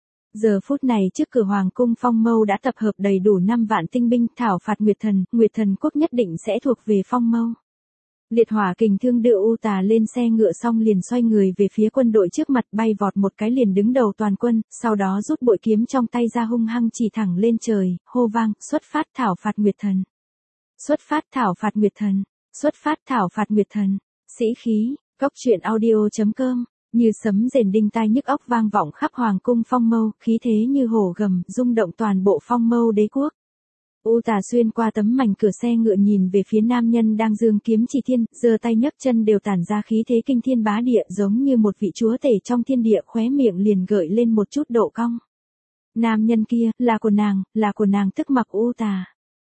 Giờ phút này trước cửa Hoàng cung Phong Mâu đã tập hợp đầy đủ 5 vạn tinh binh thảo phạt Nguyệt Thần Quốc nhất định sẽ thuộc về Phong Mâu. Liệt Hỏa Kình Thương đưa U Tà lên xe ngựa xong liền xoay người về phía quân đội trước mặt, bay vọt một cái liền đứng đầu toàn quân, sau đó rút bội kiếm trong tay ra hung hăng chỉ thẳng lên trời, hô vang, xuất phát thảo phạt Nguyệt Thần. Xuất phát thảo phạt Nguyệt Thần. Xuất phát thảo phạt Nguyệt Thần. Sĩ khí, cốc truyện audio.com, như sấm rền đinh tai nhức óc vang vọng khắp Hoàng cung Phong Mâu, khí thế như hổ gầm, rung động toàn bộ Phong Mâu đế quốc. U Tà xuyên qua tấm mảnh cửa xe ngựa nhìn về phía nam nhân đang giương kiếm chỉ thiên, giơ tay nhấc chân đều tản ra khí thế kinh thiên bá địa, giống như một vị chúa tể trong thiên địa, khóe miệng liền gợi lên một chút độ cong. Nam nhân kia, là của nàng tức mặc U Tà.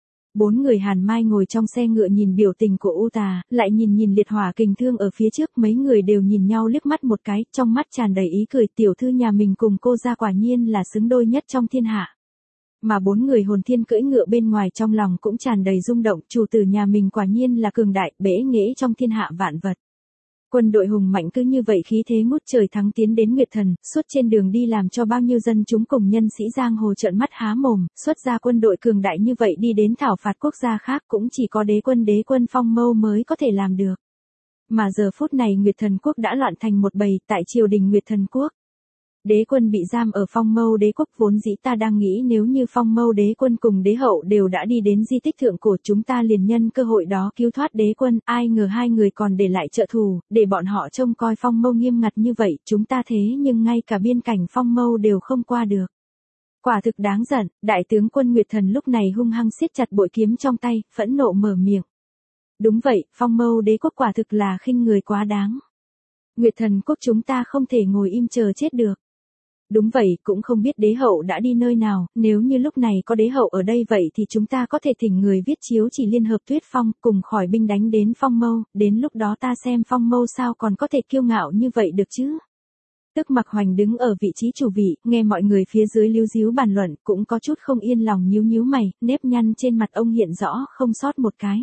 4 người Hàn Mai ngồi trong xe ngựa nhìn biểu tình của U Tà, lại nhìn Liệt Hỏa Kình Thương ở phía trước, mấy người đều nhìn nhau liếc mắt một cái, trong mắt tràn đầy ý cười, tiểu thư nhà mình cùng cô ra quả nhiên là xứng đôi nhất trong thiên hạ. Mà 4 người hồn thiên cưỡi ngựa bên ngoài trong lòng cũng tràn đầy rung động, chủ tử nhà mình quả nhiên là cường đại, bẽ nghễ trong thiên hạ vạn vật. Quân đội hùng mạnh cứ như vậy khí thế ngút trời thắng tiến đến Nguyệt Thần, suốt trên đường đi làm cho bao nhiêu dân chúng cùng nhân sĩ giang hồ trợn mắt há mồm, xuất ra quân đội cường đại như vậy đi đến thảo phạt quốc gia khác cũng chỉ có đế quân Phong Mâu mới có thể làm được. Mà giờ phút này Nguyệt Thần Quốc đã loạn thành một bầy tại triều đình Nguyệt Thần Quốc. Đế quân bị giam ở Phong Mâu đế quốc, vốn dĩ ta đang nghĩ nếu như Phong Mâu đế quân cùng đế hậu đều đã đi đến di tích thượng cổ, chúng ta liền nhân cơ hội đó cứu thoát đế quân, ai ngờ hai người còn để lại trợ thù, để bọn họ trông coi Phong Mâu nghiêm ngặt như vậy, chúng ta thế nhưng ngay cả biên cảnh Phong Mâu đều không qua được. Quả thực đáng giận, đại tướng quân Nguyệt Thần lúc này hung hăng siết chặt bội kiếm trong tay, phẫn nộ mở miệng. Đúng vậy, Phong Mâu đế quốc quả thực là khinh người quá đáng. Nguyệt Thần Quốc chúng ta không thể ngồi im chờ chết được. Đúng vậy, cũng không biết đế hậu đã đi nơi nào, nếu như lúc này có đế hậu ở đây vậy thì chúng ta có thể thỉnh người viết chiếu chỉ liên hợp Tuyết Phong, cùng khỏi binh đánh đến Phong Mâu, đến lúc đó ta xem Phong Mâu sao còn có thể kiêu ngạo như vậy được chứ. Tức Mặc Hoành đứng ở vị trí chủ vị, nghe mọi người phía dưới líu díu bàn luận, cũng có chút không yên lòng nhíu nhíu mày, nếp nhăn trên mặt ông hiện rõ không sót một cái.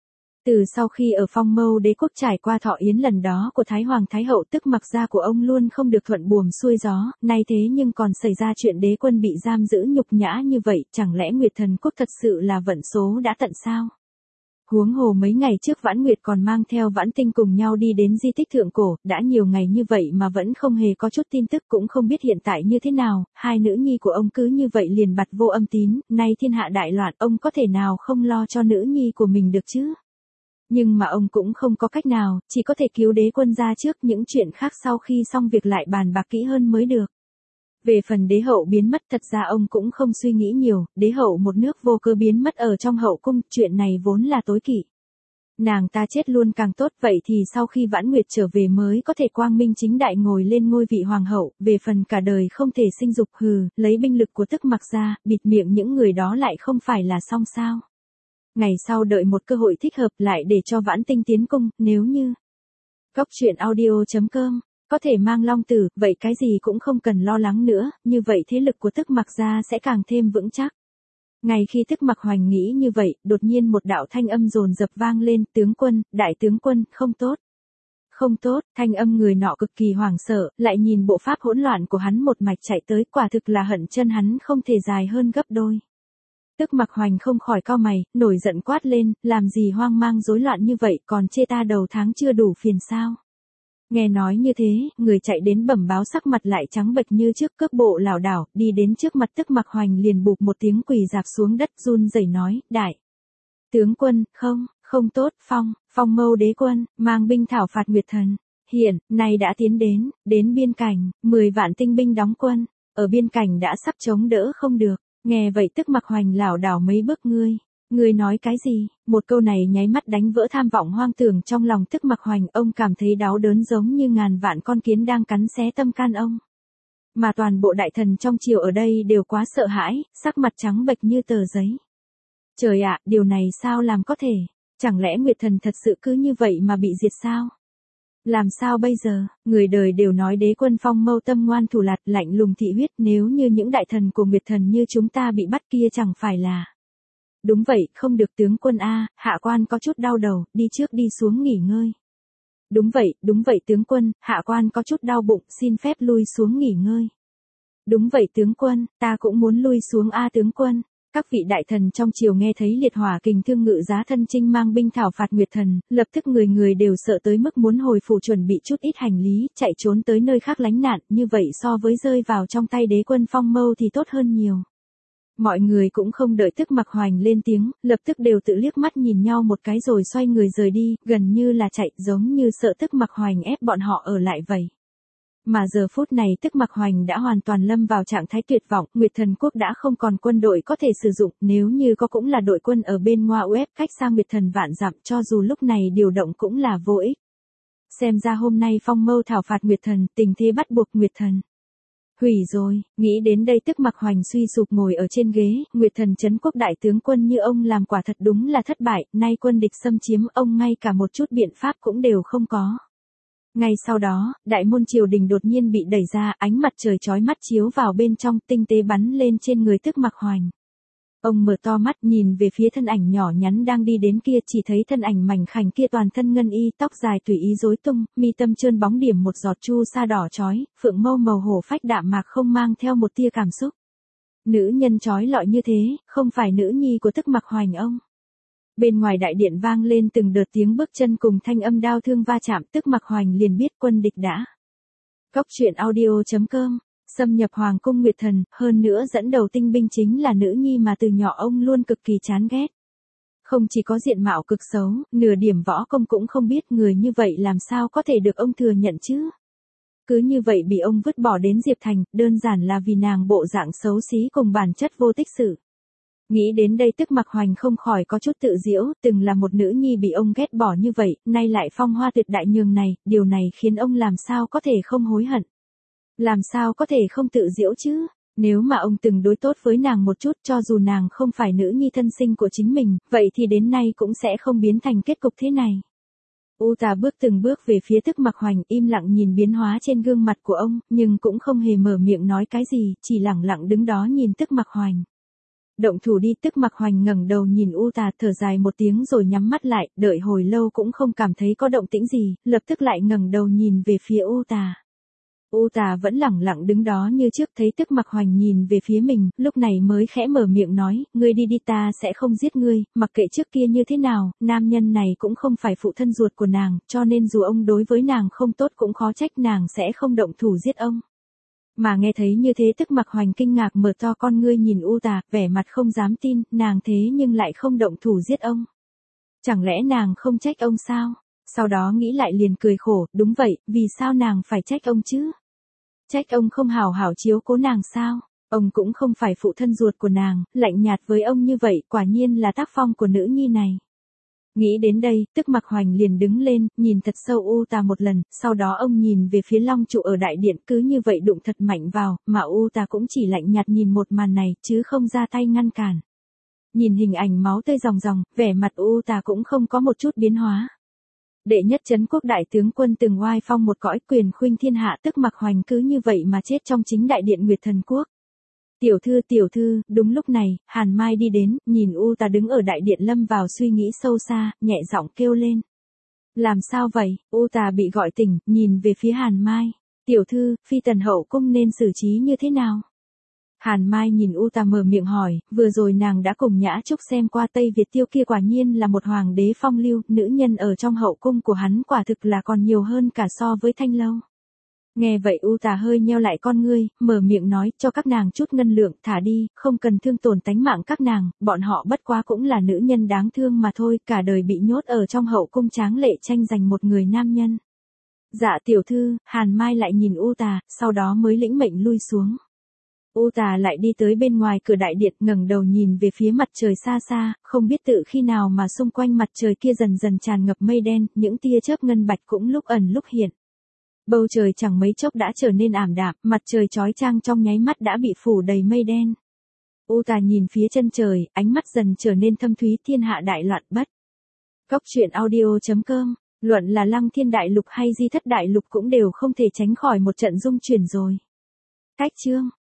Từ sau khi ở Phong Mâu đế quốc trải qua thọ yến lần đó của Thái Hoàng Thái Hậu, Tức Mặc gia của ông luôn không được thuận buồm xuôi gió, nay thế nhưng còn xảy ra chuyện đế quân bị giam giữ nhục nhã như vậy, chẳng lẽ Nguyệt Thần Quốc thật sự là vận số đã tận sao? Huống hồ mấy ngày trước Vãn Nguyệt còn mang theo Vãn Tinh cùng nhau đi đến di tích thượng cổ, đã nhiều ngày như vậy mà vẫn không hề có chút tin tức, cũng không biết hiện tại như thế nào, hai nữ nhi của ông cứ như vậy liền bặt vô âm tín, nay thiên hạ đại loạn, ông có thể nào không lo cho nữ nhi của mình được chứ? Nhưng mà ông cũng không có cách nào, chỉ có thể cứu đế quân ra trước, những chuyện khác sau khi xong việc lại bàn bạc kỹ hơn mới được. Về phần đế hậu biến mất, thật ra ông cũng không suy nghĩ nhiều, đế hậu một nước vô cơ biến mất ở trong hậu cung, chuyện này vốn là tối kỵ. Nàng ta chết luôn càng tốt, vậy thì sau khi Vãn Nguyệt trở về mới có thể quang minh chính đại ngồi lên ngôi vị hoàng hậu, về phần cả đời không thể sinh dục, lấy binh lực của Tức Mặc ra, bịt miệng những người đó lại không phải là xong sao. Ngày sau đợi một cơ hội thích hợp lại để cho Vãn Tinh tiến cung, nếu như Cóc truyện audio.com có thể mang long tử, vậy cái gì cũng không cần lo lắng nữa, như vậy thế lực của Tức Mặc gia sẽ càng thêm vững chắc. Ngay khi Tức Mặc Hoành nghĩ như vậy, đột nhiên một đạo thanh âm dồn dập vang lên, tướng quân, đại tướng quân, không tốt. Không tốt, thanh âm người nọ cực kỳ hoảng sợ, lại nhìn bộ pháp hỗn loạn của hắn một mạch chạy tới, quả thực là hận chân hắn không thể dài hơn gấp đôi. Tức Mặc Hoành không khỏi cau mày, nổi giận quát lên, làm gì hoang mang rối loạn như vậy, còn chê ta đầu tháng chưa đủ phiền sao? Nghe nói như thế, người chạy đến bẩm báo sắc mặt lại trắng bệch như trước, cước bộ lảo đảo, đi đến trước mặt Tức Mặc Hoành liền bụp một tiếng quỳ rạp xuống đất, run rẩy nói, đại tướng quân, không tốt, Phong Mâu đế quân, mang binh thảo phạt Nguyệt Thần. Hiện, nay đã tiến đến biên cảnh, 10 vạn tinh binh đóng quân, ở biên cảnh đã sắp chống đỡ không được. Nghe vậy Tức Mặc Hoành lảo đảo mấy bước, ngươi nói cái gì? Một câu này nháy mắt đánh vỡ tham vọng hoang tưởng trong lòng Tức Mặc Hoành, ông cảm thấy đau đớn giống như ngàn vạn con kiến đang cắn xé tâm can ông. Mà toàn bộ đại thần trong triều ở đây đều quá sợ hãi, sắc mặt trắng bệch như tờ giấy. Trời ạ, điều này sao làm có thể? Chẳng lẽ Nguyệt Thần thật sự cứ như vậy mà bị diệt sao? Làm sao bây giờ? Người đời đều nói đế quân Phong Mâu tâm ngoan thủ lạt, lạnh lùng thị huyết, nếu như những đại thần của Nguyệt Thần như chúng ta bị bắt kia chẳng phải là... Đúng vậy, không được tướng quân a, hạ quan có chút đau đầu, đi trước đi xuống nghỉ ngơi. Đúng vậy tướng quân, hạ quan có chút đau bụng, xin phép lui xuống nghỉ ngơi. Đúng vậy tướng quân, ta cũng muốn lui xuống a tướng quân. Các vị đại thần trong triều nghe thấy Liệt Hỏa Kình Thương Ngự Giá Thân Chinh mang binh thảo phạt Nguyệt Thần, lập tức người người đều sợ tới mức muốn hồi phủ chuẩn bị chút ít hành lý, chạy trốn tới nơi khác lánh nạn, như vậy so với rơi vào trong tay đế quân Phong Mâu thì tốt hơn nhiều. Mọi người cũng không đợi Tức Mặc Hoành lên tiếng, lập tức đều tự liếc mắt nhìn nhau một cái rồi xoay người rời đi, gần như là chạy, giống như sợ Tức Mặc Hoành ép bọn họ ở lại vậy. Mà giờ phút này Tức Mặc Hoành đã hoàn toàn lâm vào trạng thái tuyệt vọng, Nguyệt Thần Quốc đã không còn quân đội có thể sử dụng, nếu như có cũng là đội quân ở bên Ngoa Uép cách xa Nguyệt Thần vạn dặm, cho dù lúc này điều động cũng là vô ích. Xem ra hôm nay Phong Mâu thảo phạt Nguyệt Thần, tình thế bắt buộc Nguyệt Thần. Hủy rồi, nghĩ đến đây Tức Mặc Hoành suy sụp ngồi ở trên ghế, Nguyệt Thần trấn quốc đại tướng quân như ông làm quả thật đúng là thất bại, nay quân địch xâm chiếm ông ngay cả một chút biện pháp cũng đều không có. Ngay sau đó, đại môn triều đình đột nhiên bị đẩy ra, ánh mặt trời chói mắt chiếu vào bên trong, tinh tế bắn lên trên người Tức Mặc Hoành. Ông mở to mắt nhìn về phía thân ảnh nhỏ nhắn đang đi đến kia, chỉ thấy thân ảnh mảnh khảnh kia toàn thân ngân y, tóc dài tùy ý rối tung, mi tâm trơn bóng điểm một giọt chu sa đỏ chói, phượng mâu màu hổ phách đạm mạc không mang theo một tia cảm xúc. Nữ nhân chói lọi như thế, không phải nữ nhi của Tức Mặc Hoành ông. Bên ngoài đại điện vang lên từng đợt tiếng bước chân cùng thanh âm đao thương va chạm, Tức Mặc Hoành liền biết quân địch đã. Cóc truyện audio.com xâm nhập Hoàng cung Nguyệt Thần, hơn nữa dẫn đầu tinh binh chính là nữ nhi mà từ nhỏ ông luôn cực kỳ chán ghét. Không chỉ có diện mạo cực xấu, nửa điểm võ công cũng không biết, người như vậy làm sao có thể được ông thừa nhận chứ. Cứ như vậy bị ông vứt bỏ đến Diệp Thành, đơn giản là vì nàng bộ dạng xấu xí cùng bản chất vô tích sự. Nghĩ đến đây Tức Mặc Hoành không khỏi có chút tự giễu, từng là một nữ nhi bị ông ghét bỏ như vậy, nay lại phong hoa tuyệt đại nhường này, điều này khiến ông làm sao có thể không hối hận. Làm sao có thể không tự giễu chứ? Nếu mà ông từng đối tốt với nàng một chút cho dù nàng không phải nữ nhi thân sinh của chính mình, vậy thì đến nay cũng sẽ không biến thành kết cục thế này. Uta bước từng bước về phía Tức Mặc Hoành, im lặng nhìn biến hóa trên gương mặt của ông, nhưng cũng không hề mở miệng nói cái gì, chỉ lặng lặng đứng đó nhìn Tức Mặc Hoành. Động thủ đi. Tức Mặc Hoành ngẩng đầu nhìn Uta, thở dài một tiếng rồi nhắm mắt lại, đợi hồi lâu cũng không cảm thấy có động tĩnh gì, lập tức lại ngẩng đầu nhìn về phía Uta. Uta vẫn lẳng lặng đứng đó như trước, thấy Tức Mặc Hoành nhìn về phía mình, lúc này mới khẽ mở miệng nói, ngươi đi đi, ta sẽ không giết ngươi, mặc kệ trước kia như thế nào, nam nhân này cũng không phải phụ thân ruột của nàng, cho nên dù ông đối với nàng không tốt cũng khó trách nàng sẽ không động thủ giết ông. Mà nghe thấy như thế Tức Mặc Hoành kinh ngạc mở to con ngươi nhìn Uta, vẻ mặt không dám tin, nàng thế nhưng lại không động thủ giết ông. Chẳng lẽ nàng không trách ông sao? Sau đó nghĩ lại liền cười khổ, đúng vậy, vì sao nàng phải trách ông chứ? Trách ông không hảo hảo chiếu cố nàng sao? Ông cũng không phải phụ thân ruột của nàng, lạnh nhạt với ông như vậy, quả nhiên là tác phong của nữ nhi này. Nghĩ đến đây, Tức Mặc Hoành liền đứng lên, nhìn thật sâu Uta một lần, sau đó ông nhìn về phía long trụ ở đại điện, cứ như vậy đụng thật mạnh vào, mà Uta cũng chỉ lạnh nhạt nhìn một màn này, chứ không ra tay ngăn cản. Nhìn hình ảnh máu tươi ròng ròng, vẻ mặt Uta cũng không có một chút biến hóa. Đệ nhất trấn quốc đại tướng quân từng oai phong một cõi, quyền khuynh thiên hạ, Tức Mặc Hoành cứ như vậy mà chết trong chính đại điện Nguyệt Thần Quốc. Tiểu thư, đúng lúc này, Hàn Mai đi đến, nhìn Uta đứng ở đại điện lâm vào suy nghĩ sâu xa, nhẹ giọng kêu lên. Làm sao vậy? Uta bị gọi tỉnh, nhìn về phía Hàn Mai. Tiểu thư, phi tần hậu cung nên xử trí như thế nào? Hàn Mai nhìn Uta mở miệng hỏi, vừa rồi nàng đã cùng Nhã Trúc xem qua Tây Việt Tiêu kia quả nhiên là một hoàng đế phong lưu, nữ nhân ở trong hậu cung của hắn quả thực là còn nhiều hơn cả so với Thanh Lâu. Nghe vậy Uta hơi nheo lại con ngươi, mở miệng nói, cho các nàng chút ngân lượng, thả đi, không cần thương tổn tánh mạng các nàng, bọn họ bất quá cũng là nữ nhân đáng thương mà thôi, cả đời bị nhốt ở trong hậu cung tráng lệ tranh giành một người nam nhân. Dạ tiểu thư, Hàn Mai lại nhìn Uta, sau đó mới lĩnh mệnh lui xuống. Uta lại đi tới bên ngoài cửa đại điện, ngẩng đầu nhìn về phía mặt trời xa xa, không biết tự khi nào mà xung quanh mặt trời kia dần dần tràn ngập mây đen, những tia chớp ngân bạch cũng lúc ẩn lúc hiện. Bầu trời chẳng mấy chốc đã trở nên ảm đạm, mặt trời chói chang trong nháy mắt đã bị phủ đầy mây đen. Uta nhìn phía chân trời, ánh mắt dần trở nên thâm thúy, thiên hạ đại loạn bất. Cốc truyện audio.com, luận là Lăng Thiên Đại Lục hay Di Thất Đại Lục cũng đều không thể tránh khỏi một trận dung chuyển rồi. Cách chương